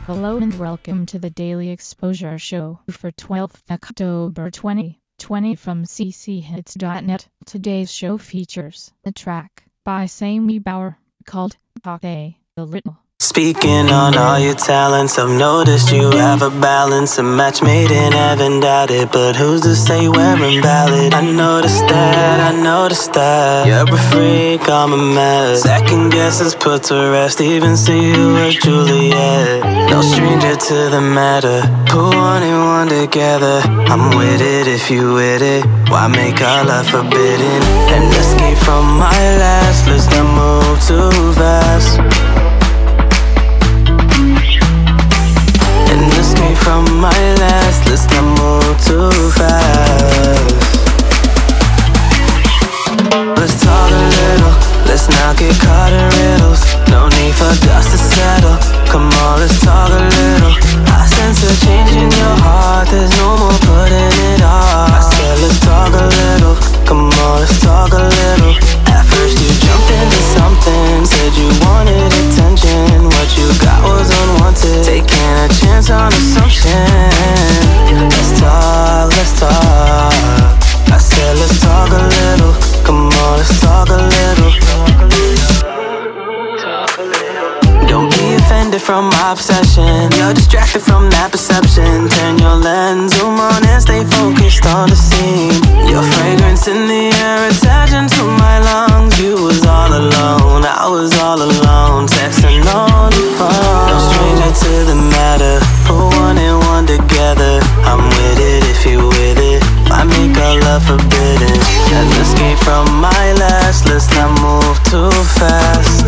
Hello and welcome to the Daily Exposure Show for 12th October 2020 from cchits.net. Today's show features a track by Sammy Bauer called Talk A Little. Speaking on all your talents, I've noticed you have a balance. A match made in heaven, doubt it, but who's to say we're invalid? I noticed that you're a freak, I'm a mess. Second guesses put to rest, even see you as Juliet. No stranger to the matter, put one and one together. I'm with it if you with it, why make our love forbidden? And escape from my last, let's not move too fast. From my last, let's not move too fast. Let's talk a little, let's not get caught in riddles. No need for dust to settle, come on, let's talk a little. I sense a change in your heart, there's no more putting it off. I said let's talk a little, come on, let's talk a little. At first you jumped into something, said you wanted attention. What you got was unwanted, taking a chance on assumption. Let's talk. I said let's talk a little, come on, let's talk a little. Don't be offended from my obsession, you're distracted from that perception. Turn your lens, zoom on and stay focused on the scene. Your fragrance in the air, attaching to my lungs. You was all alone, I was all alone, texting on the phone. No stranger to the matter, put one and one together. I'm with it if you with it, I make our love forbidden. And escape from my last, let's not move too fast.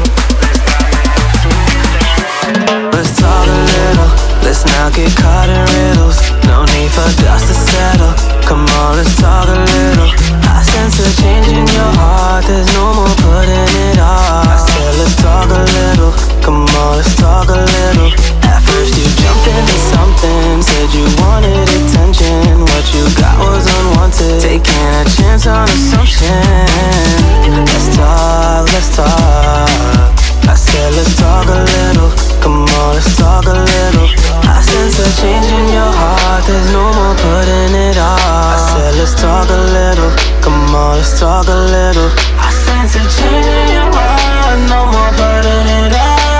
Let's talk a little, let's not get caught in riddles. No need for dust to settle, come on, let's talk a little. I sense a change in your heart, there's no more putting it off. I said let's talk a little, come on, let's talk a little. At first you jumped into something, said you wanted attention. What you got was unwanted, taking a chance on assumption. Let's talk. I said let's talk a little, come on, let's talk a little. I sense a change in your heart, there's no more putting it off. I said let's talk a little, come on, let's talk a little. I sense a change in your heart, no more putting it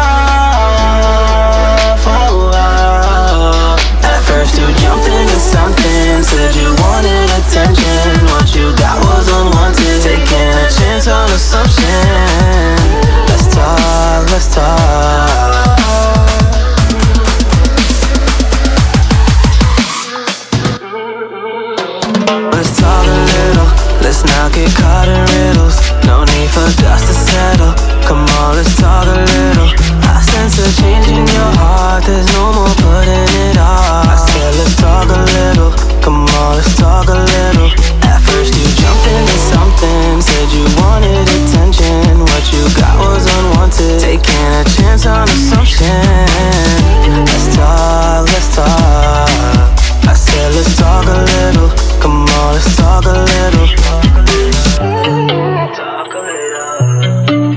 off. At first you jumped into something, said you wanted attention. What you got was unwanted, taking a chance on assumption. Let's talk. Let's talk a little, let's not get caught in riddles. No need for dust to settle, come on, let's talk a little. I sense a change in your heart, there's no more putting it off. I said let's talk a little, come on, let's talk a little. At first you jumped into something, said you wanted attention. What you got was unwanted, taking a chance on assumption. Let's talk. I said let's talk a little, come on, let's talk a little. Talk a little.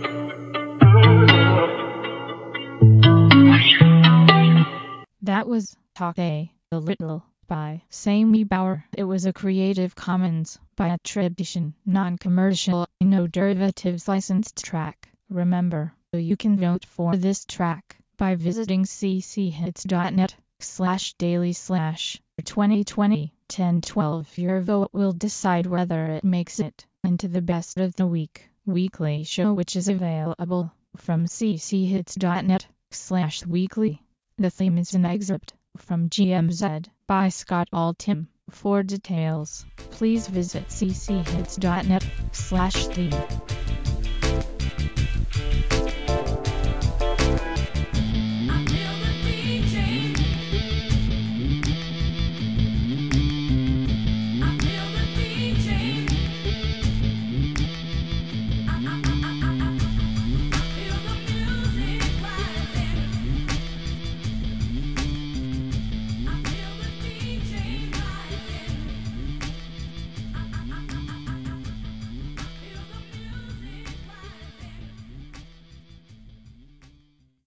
That was Talk A Little by Sammy Bauer. It was a Creative Commons by attribution, non-commercial, no derivatives licensed track. Remember, you can vote for this track by visiting cchits.net/daily/2020-1012. Your vote will decide whether it makes it into the best of the week weekly show, which is available from cchits.net/weekly. The theme is an excerpt from GMZ by Scott Altham. For details, please visit cchits.net/theme.